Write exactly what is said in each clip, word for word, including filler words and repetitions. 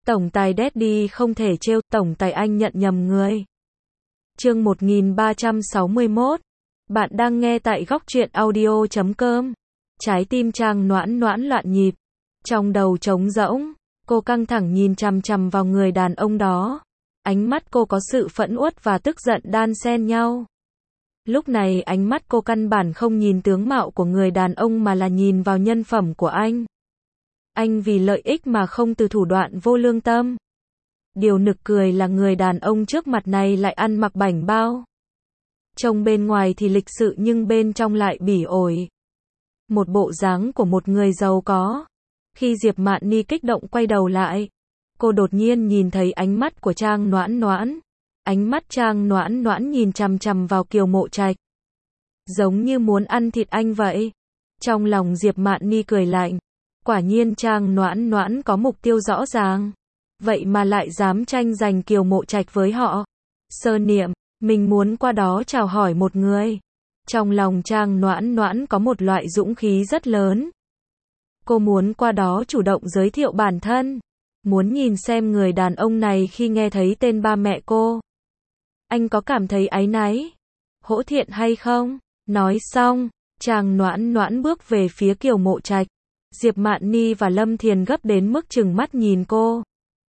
Tổng tài Daddy không thể trêu, tổng tài anh nhận nhầm người. Chương một nghìn ba trăm sáu mươi mốt. Bạn đang nghe tại góc truyện audio chấm com. Trái tim Trang Noãn Noãn loạn nhịp. Trong đầu trống rỗng, cô căng thẳng nhìn chằm chằm vào người đàn ông đó. Ánh mắt cô có sự phẫn uất và tức giận đan xen nhau. Lúc này ánh mắt cô căn bản không nhìn tướng mạo của người đàn ông mà là nhìn vào nhân phẩm của anh. Anh vì lợi ích mà không từ thủ đoạn vô lương tâm. Điều nực cười là người đàn ông trước mặt này lại ăn mặc bảnh bao. Trông bên ngoài thì lịch sự nhưng bên trong lại bỉ ổi. Một bộ dáng của một người giàu có. Khi Diệp Mạn Ni kích động quay đầu lại, cô đột nhiên nhìn thấy ánh mắt của Trang Noãn Noãn. Ánh mắt Trang Noãn Noãn nhìn chằm chằm vào Kiều Mộ Trạch, giống như muốn ăn thịt anh vậy. Trong lòng Diệp Mạn Ni cười lạnh. Quả nhiên Trang Noãn Noãn có mục tiêu rõ ràng. Vậy mà lại dám tranh giành Kiều Mộ Trạch với họ. Sơ Niệm, mình muốn qua đó chào hỏi một người. Trong lòng Trang Noãn Noãn có một loại dũng khí rất lớn. Cô muốn qua đó chủ động giới thiệu bản thân. Muốn nhìn xem người đàn ông này khi nghe thấy tên ba mẹ cô, anh có cảm thấy áy náy, hổ thiện hay không? Nói xong, Trang Noãn Noãn bước về phía Kiều Mộ Trạch. Diệp Mạn Ni và Lâm Thiền gấp đến mức trừng mắt nhìn cô.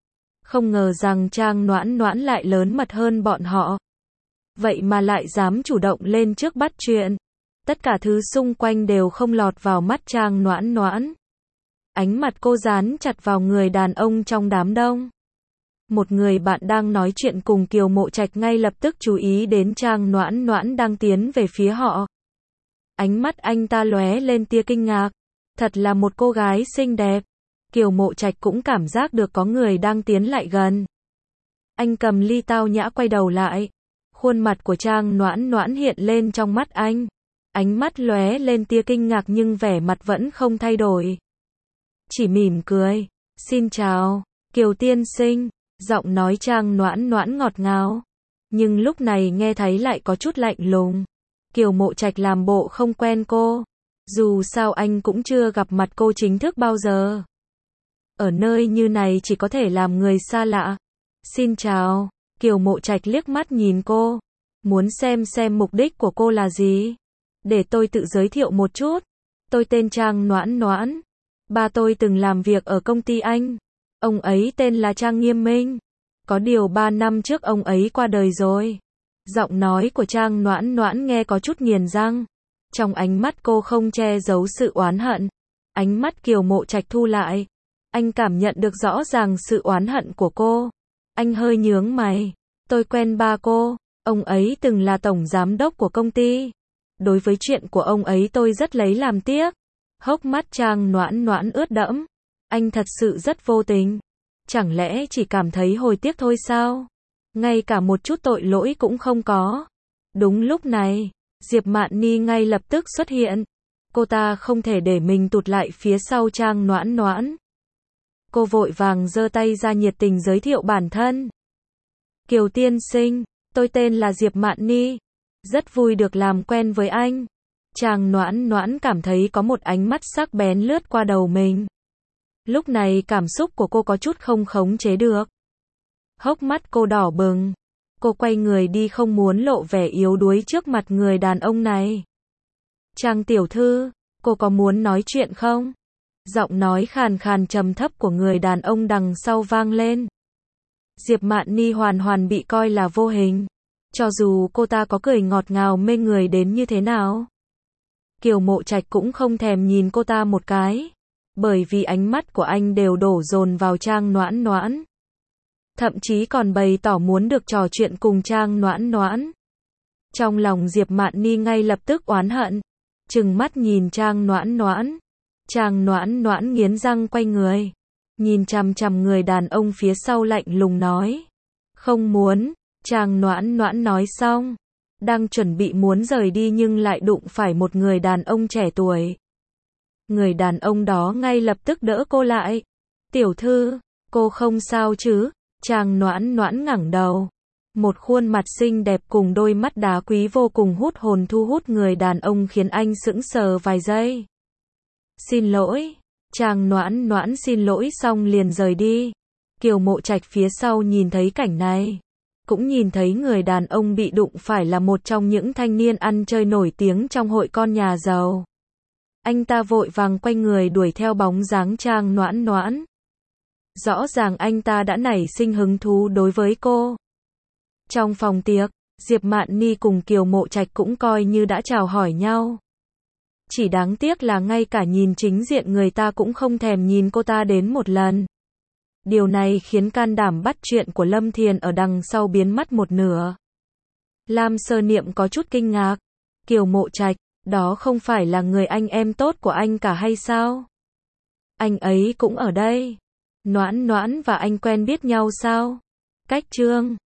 Không ngờ rằng Trang Noãn Noãn lại lớn mật hơn bọn họ. Vậy mà lại dám chủ động lên trước bắt chuyện. Tất cả thứ xung quanh đều không lọt vào mắt Trang Noãn Noãn. Ánh mặt cô dán chặt vào người đàn ông trong đám đông. Một người bạn đang nói chuyện cùng Kiều Mộ Trạch ngay lập tức chú ý đến Trang Noãn Noãn đang tiến về phía họ. Ánh mắt anh ta lóe lên tia kinh ngạc. Thật là một cô gái xinh đẹp. Kiều Mộ Trạch cũng cảm giác được có người đang tiến lại gần. Anh cầm ly tao nhã quay đầu lại. Khuôn mặt của Trang Noãn Noãn hiện lên trong mắt anh. Ánh mắt lóe lên tia kinh ngạc nhưng vẻ mặt vẫn không thay đổi. Chỉ mỉm cười. Xin chào, Kiều tiên sinh. Giọng nói Trang Noãn Noãn ngọt ngào. Nhưng lúc này nghe thấy lại có chút lạnh lùng. Kiều Mộ Trạch làm bộ không quen cô. Dù sao anh cũng chưa gặp mặt cô chính thức bao giờ. Ở nơi như này chỉ có thể làm người xa lạ. Xin chào. Kiều Mộ Trạch liếc mắt nhìn cô. Muốn xem xem mục đích của cô là gì. Để tôi tự giới thiệu một chút. Tôi tên Trang Noãn Noãn. Ba tôi từng làm việc ở công ty anh. Ông ấy tên là Trang Nghiêm Minh. Có điều ba năm trước ông ấy qua đời rồi. Giọng nói của Trang Noãn Noãn nghe có chút nghiền răng. Trong ánh mắt cô không che giấu sự oán hận. Ánh mắt Kiều Mộ Trạch thu lại. Anh cảm nhận được rõ ràng sự oán hận của cô. Anh hơi nhướng mày. Tôi quen ba cô. Ông ấy từng là tổng giám đốc của công ty. Đối với chuyện của ông ấy tôi rất lấy làm tiếc. Hốc mắt Trang Noãn Noãn ướt đẫm. Anh thật sự rất vô tình. Chẳng lẽ chỉ cảm thấy hồi tiếc thôi sao? Ngay cả một chút tội lỗi cũng không có. Đúng lúc này, Diệp Mạn Ni ngay lập tức xuất hiện. Cô ta không thể để mình tụt lại phía sau Trang Noãn Noãn. Cô vội vàng giơ tay ra nhiệt tình giới thiệu bản thân. Kiều tiên sinh, tôi tên là Diệp Mạn Ni. Rất vui được làm quen với anh. Trang Noãn Noãn cảm thấy có một ánh mắt sắc bén lướt qua đầu mình. Lúc này cảm xúc của cô có chút không khống chế được. Hốc mắt cô đỏ bừng. Cô quay người đi không muốn lộ vẻ yếu đuối trước mặt người đàn ông này. Trang tiểu thư, cô có muốn nói chuyện không? Giọng nói khàn khàn trầm thấp của người đàn ông đằng sau vang lên. Diệp Mạn Ni hoàn hoàn bị coi là vô hình. Cho dù cô ta có cười ngọt ngào mê người đến như thế nào. Kiều Mộ Trạch cũng không thèm nhìn cô ta một cái. Bởi vì ánh mắt của anh đều đổ dồn vào Trang Noãn Noãn. Thậm chí còn bày tỏ muốn được trò chuyện cùng Trang Noãn Noãn. Trong lòng Diệp Mạn Ni ngay lập tức oán hận. Trừng mắt nhìn Trang Noãn Noãn. Trang Noãn Noãn nghiến răng quay người. Nhìn chằm chằm người đàn ông phía sau lạnh lùng nói. Không muốn. Trang Noãn Noãn nói xong. Đang chuẩn bị muốn rời đi nhưng lại đụng phải một người đàn ông trẻ tuổi. Người đàn ông đó ngay lập tức đỡ cô lại. Tiểu thư, cô không sao chứ? Trang Noãn Noãn ngẩng đầu. Một khuôn mặt xinh đẹp cùng đôi mắt đá quý vô cùng hút hồn thu hút người đàn ông khiến anh sững sờ vài giây. Xin lỗi. Trang Noãn Noãn xin lỗi xong liền rời đi. Kiều Mộ Trạch phía sau nhìn thấy cảnh này, cũng nhìn thấy người đàn ông bị đụng phải là một trong những thanh niên ăn chơi nổi tiếng trong hội con nhà giàu. Anh ta vội vàng quay người đuổi theo bóng dáng Trang Noãn Noãn. Rõ ràng anh ta đã nảy sinh hứng thú đối với cô. Trong phòng tiệc, Diệp Mạn Ni cùng Kiều Mộ Trạch cũng coi như đã chào hỏi nhau. Chỉ đáng tiếc là ngay cả nhìn chính diện người ta cũng không thèm nhìn cô ta đến một lần. Điều này khiến can đảm bắt chuyện của Lâm Thiền ở đằng sau biến mất một nửa. Lam Sơ Niệm có chút kinh ngạc. Kiều Mộ Trạch, đó không phải là người anh em tốt của anh cả hay sao? Anh ấy cũng ở đây. Noãn Noãn và anh quen biết nhau sao? Cách Trương